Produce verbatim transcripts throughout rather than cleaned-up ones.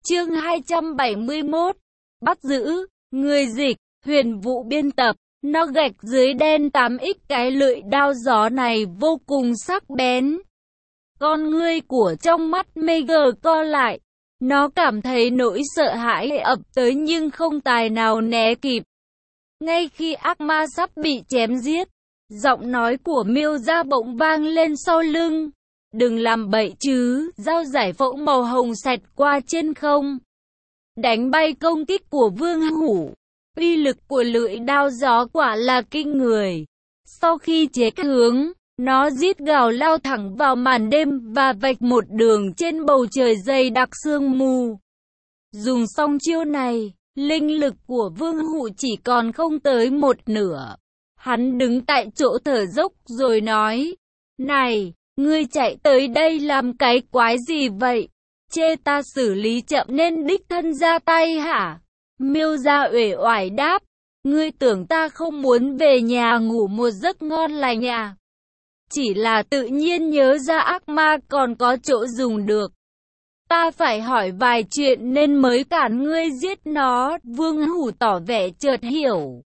Chương hai trăm bảy mươi mốt. Bắt giữ. Người dịch, Huyền Vũ biên tập. Nó gạch dưới đen tám x cái lưỡi đao gió này vô cùng sắc bén. Con ngươi của trong mắt Meger co lại. Nó cảm thấy nỗi sợ hãi ập tới nhưng không tài nào né kịp. Ngay khi ác ma sắp bị chém giết, giọng nói của Miêu Gia bỗng vang lên sau lưng. Đừng làm bậy chứ, dao giải phẫu màu hồng xẹt qua trên không, đánh bay công kích của Vương Hủ. Uy lực của lưỡi đao gió quả là kinh người. Sau khi chế hướng, nó rít gào lao thẳng vào màn đêm và vạch một đường trên bầu trời dày đặc sương mù. Dùng xong chiêu này, linh lực của Vương Hủ chỉ còn không tới một nửa. Hắn đứng tại chỗ thở dốc rồi nói, này, ngươi chạy tới đây làm cái quái gì vậy? Chê ta xử lý chậm nên đích thân ra tay hả? Miêu Gia uể oải đáp, ngươi tưởng ta không muốn về nhà ngủ một giấc ngon lành à? Chỉ là tự nhiên nhớ ra ác ma còn có chỗ dùng được. Ta phải hỏi vài chuyện nên mới cản ngươi giết nó. Vương Hủ tỏ vẻ chợt hiểu.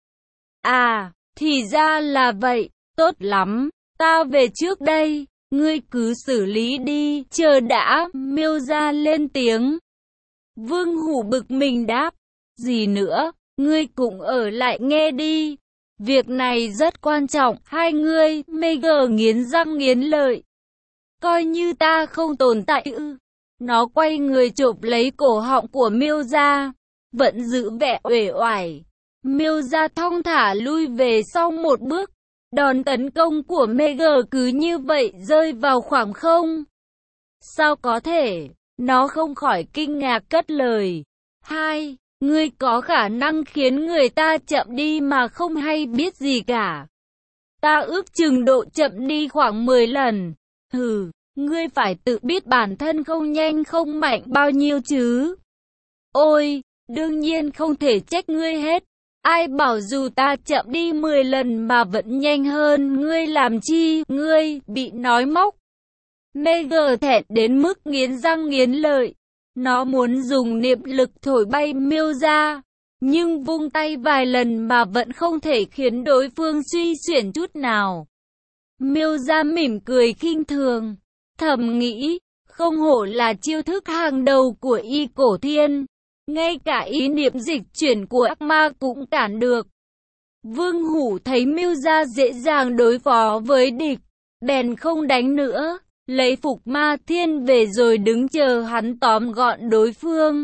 À, thì ra là vậy, tốt lắm, ta về trước đây. Ngươi cứ xử lý đi, chờ đã. Miêu Gia lên tiếng. Vương Hủ bực mình đáp, gì nữa, ngươi cũng ở lại nghe đi. Việc này rất quan trọng, hai ngươi. Meger nghiến răng nghiến lợi. Coi như ta không tồn tại ư? Nó quay người chộp lấy cổ họng của Miêu Gia, vẫn giữ vẻ uể oải. Miêu Gia thong thả lui về sau một bước. Đòn tấn công của Meger cứ như vậy rơi vào khoảng không. Sao có thể? Nó không khỏi kinh ngạc cất lời. Hai, ngươi có khả năng khiến người ta chậm đi mà không hay biết gì cả. Ta ước chừng độ chậm đi khoảng mười lần. Hừ, ngươi phải tự biết bản thân không nhanh không mạnh bao nhiêu chứ. Ôi, đương nhiên không thể trách ngươi hết. Ai bảo dù ta chậm đi mười lần mà vẫn nhanh hơn ngươi làm chi, ngươi bị nói móc. Meger thẹn đến mức nghiến răng nghiến lợi. Nó muốn dùng niệm lực thổi bay Miêu Gia, nhưng vung tay vài lần mà vẫn không thể khiến đối phương suy chuyển chút nào. Miêu Gia mỉm cười khinh thường, thầm nghĩ, không hổ là chiêu thức hàng đầu của Y Cổ Thiên. Ngay cả ý niệm dịch chuyển của ác ma cũng cản được. Vương Hủ thấy Miêu Gia dễ dàng đối phó với địch, bèn không đánh nữa, lấy phục ma thiên về rồi đứng chờ hắn tóm gọn đối phương.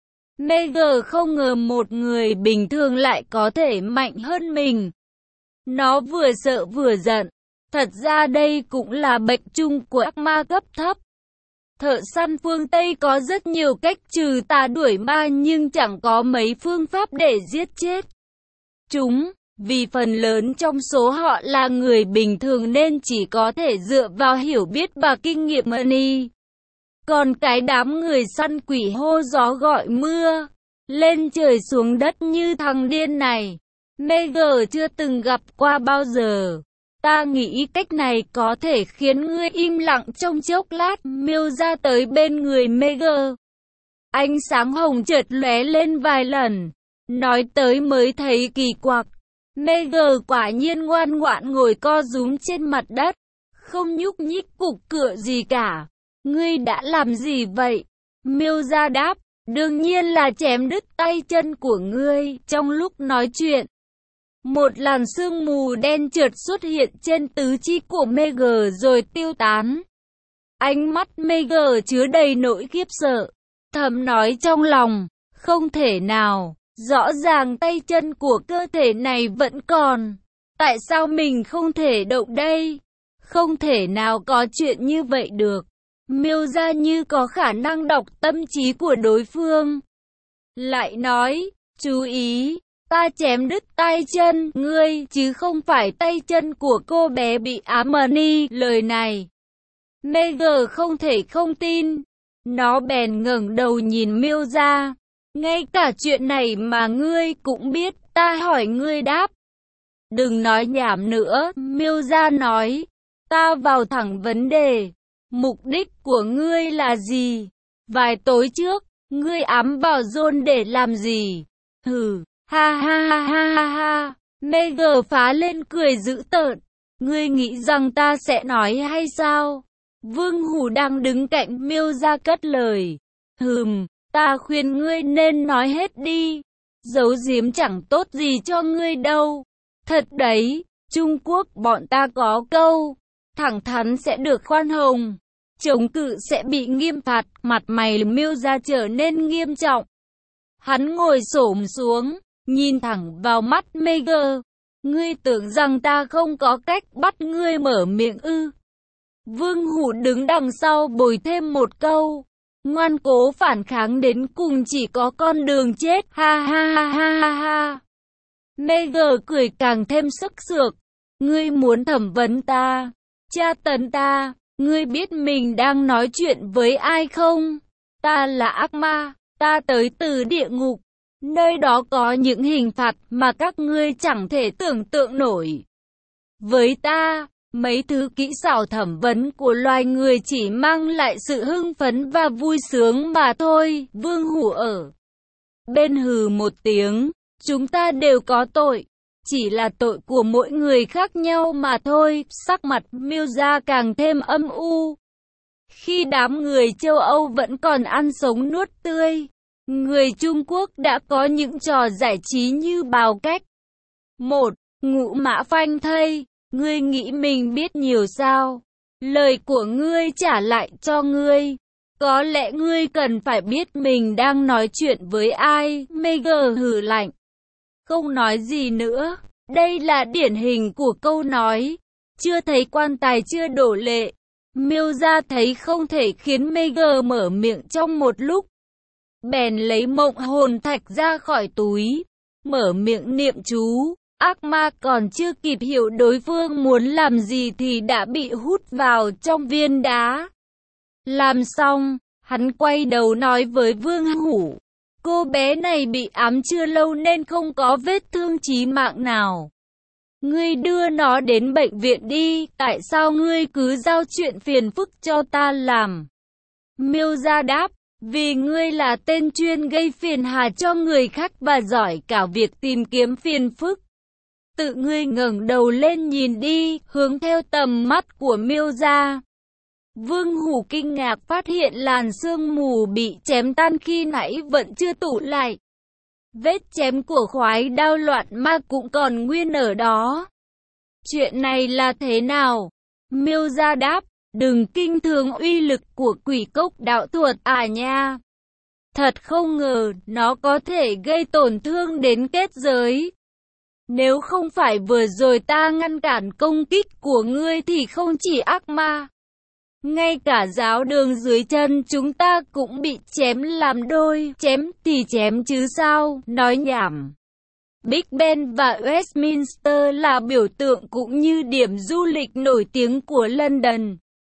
Meger không ngờ một người bình thường lại có thể mạnh hơn mình. Nó vừa sợ vừa giận. Thật ra đây cũng là bệnh chung của ác ma cấp thấp. Thợ săn phương Tây có rất nhiều cách trừ tà đuổi ma nhưng chẳng có mấy phương pháp để giết chết chúng, vì phần lớn trong số họ là người bình thường nên chỉ có thể dựa vào hiểu biết và kinh nghiệm money. Còn cái đám người săn quỷ hô gió gọi mưa, lên trời xuống đất như thằng điên này, Meger chưa từng gặp qua bao giờ. Ta nghĩ cách này có thể khiến ngươi im lặng trong chốc lát. Miêu Gia tới bên người Meger. Ánh sáng hồng chợt lóe lên vài lần. Nói tới mới thấy kỳ quặc. Meger quả nhiên ngoan ngoãn ngồi co rúm trên mặt đất, không nhúc nhích cục cựa gì cả. Ngươi đã làm gì vậy? Miêu Gia đáp, đương nhiên là chém đứt tay chân của ngươi. Trong lúc nói chuyện, một làn sương mù đen chợt xuất hiện trên tứ chi của Meger rồi tiêu tán. Ánh mắt Meger chứa đầy nỗi khiếp sợ, thầm nói trong lòng, không thể nào, rõ ràng tay chân của cơ thể này vẫn còn. Tại sao mình không thể động đây? Không thể nào có chuyện như vậy được. Miêu Gia như có khả năng đọc tâm trí của đối phương. Lại nói, chú ý, ta chém đứt tay chân ngươi, chứ không phải tay chân của cô bé bị ám money. Lời này, Meger không thể không tin. Nó bèn ngẩng đầu nhìn Miêu Gia. Ngay cả chuyện này mà ngươi cũng biết, ta hỏi ngươi đáp. Đừng nói nhảm nữa, Miêu Gia nói. Ta vào thẳng vấn đề. Mục đích của ngươi là gì? Vài tối trước, Ngươi ám vào John để làm gì? Hừ, ha ha ha ha ha ha. Meager phá lên cười dữ tợn. Ngươi nghĩ rằng ta sẽ nói hay sao? Vương Hủ đang đứng cạnh Miêu Gia cất lời. Hừm, ta khuyên ngươi nên nói hết đi. Giấu giếm chẳng tốt gì cho ngươi đâu. Thật đấy, Trung Quốc bọn ta có câu, thẳng thắn sẽ được khoan hồng, chống cự sẽ bị nghiêm phạt. Mặt mày Miêu Gia trở nên nghiêm trọng. Hắn ngồi xổm xuống, nhìn thẳng vào mắt Meager. Ngươi tưởng rằng ta không có cách bắt ngươi mở miệng ư? Vương Hủ đứng đằng sau bồi thêm một câu. Ngoan cố phản kháng đến cùng chỉ có con đường chết. Ha ha ha ha ha ha. Meager cười càng thêm sức sược. Ngươi muốn thẩm vấn ta, tra tấn ta, ngươi biết mình đang nói chuyện với ai không? Ta là ác ma, ta tới từ địa ngục. Nơi đó có những hình phạt mà các ngươi chẳng thể tưởng tượng nổi. Với ta, mấy thứ kỹ xảo thẩm vấn của loài người chỉ mang lại sự hưng phấn và vui sướng mà thôi. Vương Hủ ở bên hừ một tiếng. Chúng ta đều có tội, chỉ là tội của mỗi người khác nhau mà thôi. Sắc mặt Miêu Gia càng thêm âm u. Khi đám người châu Âu vẫn còn ăn sống nuốt tươi, người Trung Quốc đã có những trò giải trí như bào cách. Một, ngũ mã phanh thây. Ngươi nghĩ mình biết nhiều sao? Lời của ngươi trả lại cho ngươi. Có lẽ ngươi cần phải biết mình đang nói chuyện với ai. Meager hừ lạnh. Không nói gì nữa. Đây là điển hình của câu nói chưa thấy quan tài chưa đổ lệ. Miêu Gia thấy không thể khiến Meager mở miệng trong một lúc, bèn lấy mộng hồn thạch ra khỏi túi, mở miệng niệm chú. Ác ma còn chưa kịp hiểu đối phương muốn làm gì thì đã bị hút vào trong viên đá. Làm xong, hắn quay đầu nói với Vương Hủ. Cô bé này bị ám chưa lâu nên không có vết thương chí mạng nào. Ngươi đưa nó đến bệnh viện đi, tại sao ngươi cứ giao chuyện phiền phức cho ta làm? Miêu Gia đáp, vì ngươi là tên chuyên gây phiền hà cho người khác và giỏi cả việc tìm kiếm phiền phức. Tự ngươi ngẩng đầu lên nhìn đi, hướng theo tầm mắt của Miêu Gia. Vương Hủ kinh ngạc phát hiện làn sương mù bị chém tan khi nãy vẫn chưa tụ lại. Vết chém của khoái đao loạn ma cũng còn nguyên ở đó. Chuyện này là thế nào? Miêu Gia đáp, đừng kinh thường uy lực của quỷ cốc đạo thuật à nha. Thật không ngờ, nó có thể gây tổn thương đến kết giới. Nếu không phải vừa rồi ta ngăn cản công kích của ngươi thì không chỉ ác ma, ngay cả giáo đường dưới chân chúng ta cũng bị chém làm đôi. Chém thì chém chứ sao, nói nhảm. Big Ben và Westminster là biểu tượng cũng như điểm du lịch nổi tiếng của London.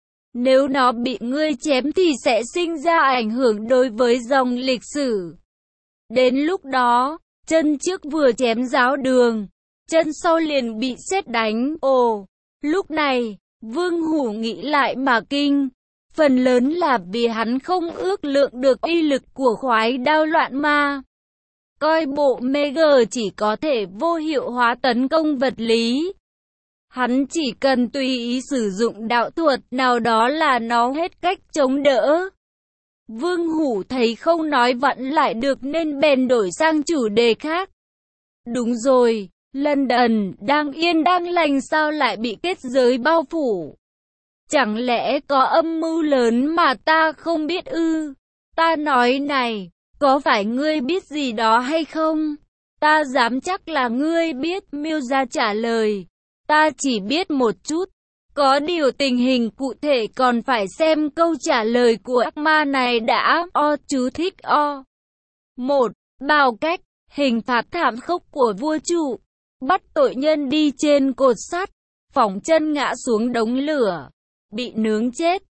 Nếu nó bị ngươi chém thì sẽ sinh ra ảnh hưởng đối với dòng lịch sử. Đến lúc đó, chân trước vừa chém giáo đường, chân sau liền bị sét đánh. Ồ, lúc này, Vương Hủ nghĩ lại mà kinh. Phần lớn là vì hắn không ước lượng được uy lực của khoái đao loạn ma. Coi bộ Meager chỉ có thể vô hiệu hóa tấn công vật lý. Hắn chỉ cần tùy ý sử dụng đạo thuật nào đó là nó hết cách chống đỡ. Vương Hủ thấy không nói vặn lại được nên bèn đổi sang chủ đề khác. Đúng rồi, London đang yên đang lành sao lại bị kết giới bao phủ? Chẳng lẽ có âm mưu lớn mà ta không biết ư? Ta nói này, có phải ngươi biết gì đó hay không? Ta dám chắc là ngươi biết. Miêu Gia trả lời. Ta chỉ biết một chút. Có điều tình hình cụ thể còn phải xem câu trả lời của ác ma này đã. O chú thích O. một. Bào cách, hình phạt thảm khốc của vua trụ. Bắt tội nhân đi trên cột sắt, phỏng chân ngã xuống đống lửa, bị nướng chết.